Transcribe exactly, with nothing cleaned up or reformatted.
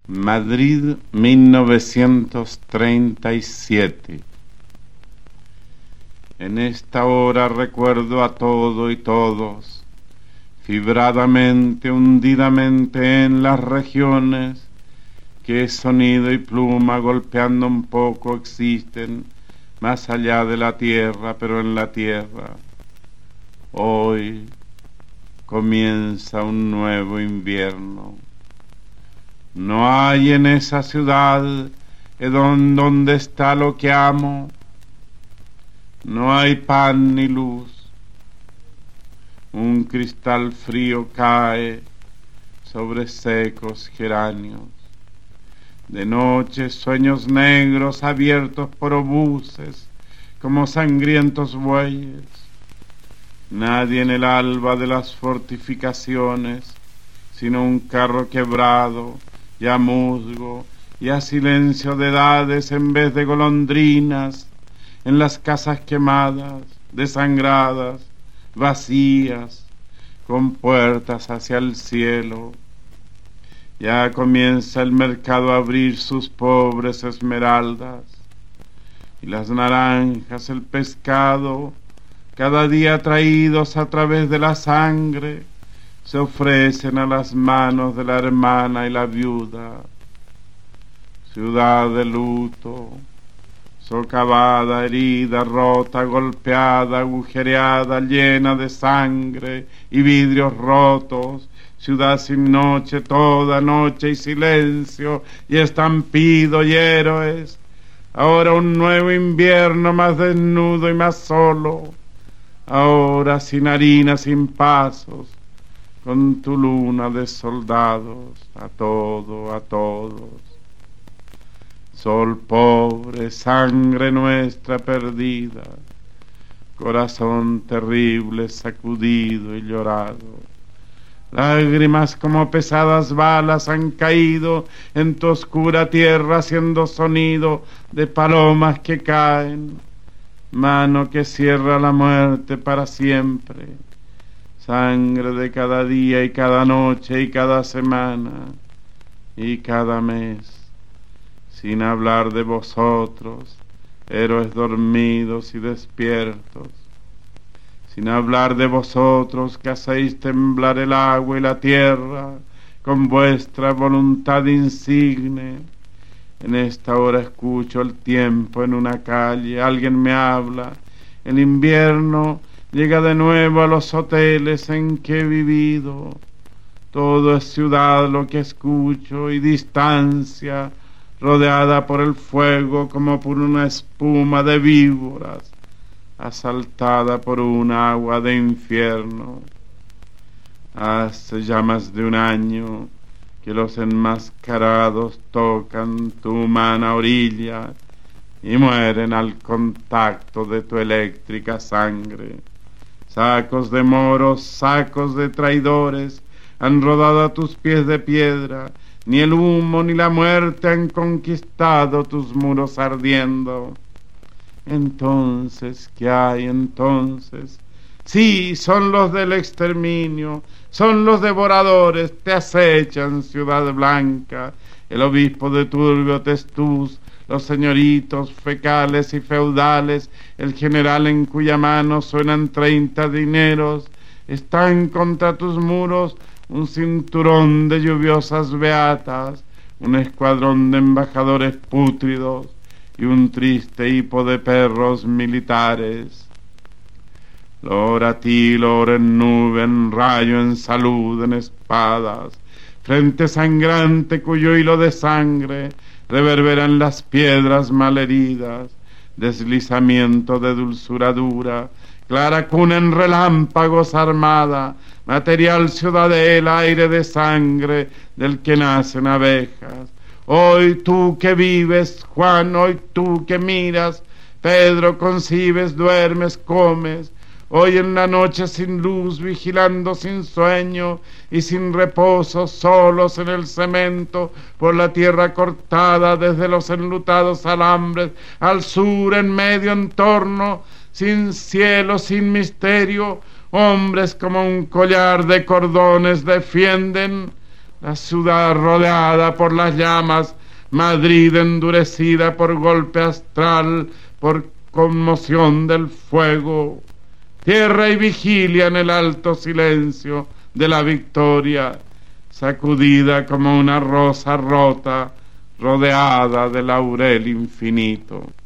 Madrid, mil novecientos treinta y siete. En esta hora recuerdo a todo y todos, fibradamente, hundidamente en las regiones que sonido y pluma golpeando un poco existen más allá de la tierra, pero en la tierra. Hoy comienza un nuevo invierno. No hay en esa ciudad en donde está lo que amo. No hay pan ni luz. Un cristal frío cae sobre secos geranios. De noche sueños negros abiertos por obuses como sangrientos bueyes. Nadie en el alba de las fortificaciones, sino un carro quebrado, ya musgo, ya silencio de edades en vez de golondrinas, en las casas quemadas, desangradas, vacías, con puertas hacia el cielo. Ya comienza el mercado a abrir sus pobres esmeraldas, y las naranjas, el pescado, cada día traídos a través de la sangre, se ofrecen a las manos de la hermana y la viuda. Ciudad de luto, socavada, herida, rota, golpeada, agujereada, llena de sangre y vidrios rotos. Ciudad sin noche, toda noche y silencio y estampido y héroes. Ahora un nuevo invierno más desnudo y más solo. Ahora sin harina, sin pasos, con tu luna de soldados, a todo, a todos. Sol pobre, sangre nuestra perdida, corazón terrible sacudido y llorado. Lágrimas como pesadas balas han caído en tu oscura tierra haciendo sonido de palomas que caen. Mano que cierra la muerte para siempre. Sangre de cada día y cada noche y cada semana y cada mes. Sin hablar de vosotros, héroes dormidos y despiertos. Sin hablar de vosotros que hacéis temblar el agua y la tierra con vuestra voluntad insigne. En esta hora escucho el tiempo en una calle, alguien me habla. El invierno llega de nuevo a los hoteles en que he vivido. Todo es ciudad lo que escucho y distancia, rodeada por el fuego como por una espuma de víboras, asaltada por un agua de infierno. Hace ya más de un año que los enmascarados tocan tu humana orilla y mueren al contacto de tu eléctrica sangre. Sacos de moros, sacos de traidores han rodado a tus pies de piedra. Ni el humo ni la muerte han conquistado tus muros ardiendo. Entonces, ¿qué hay entonces? Sí, son los del exterminio, son los devoradores, te acechan, Ciudad Blanca, el obispo de Turbio Testús, los señoritos fecales y feudales, el general en cuya mano suenan treinta dineros, están contra tus muros un cinturón de lluviosas beatas, un escuadrón de embajadores pútridos y un triste hipo de perros militares. Lora a ti, lora en nube, en rayo, en salud, en espadas, frente sangrante cuyo hilo de sangre reverbera en las piedras malheridas, deslizamiento de dulzura dura, clara cuna en relámpagos armada, material ciudadela, aire de sangre del que nacen abejas. Hoy tú que vives, Juan, hoy tú que miras, Pedro, concibes, duermes, comes, hoy en la noche sin luz, vigilando sin sueño y sin reposo, solos en el cemento, por la tierra cortada desde los enlutados alambres, al sur, en medio, en torno, sin cielo, sin misterio, hombres como un collar de cordones defienden La ciudad rodeada por las llamas, Madrid endurecida por golpe astral, por conmoción del fuego, tierra y vigilia en el alto silencio de la victoria, sacudida como una rosa rota, rodeada de laurel infinito.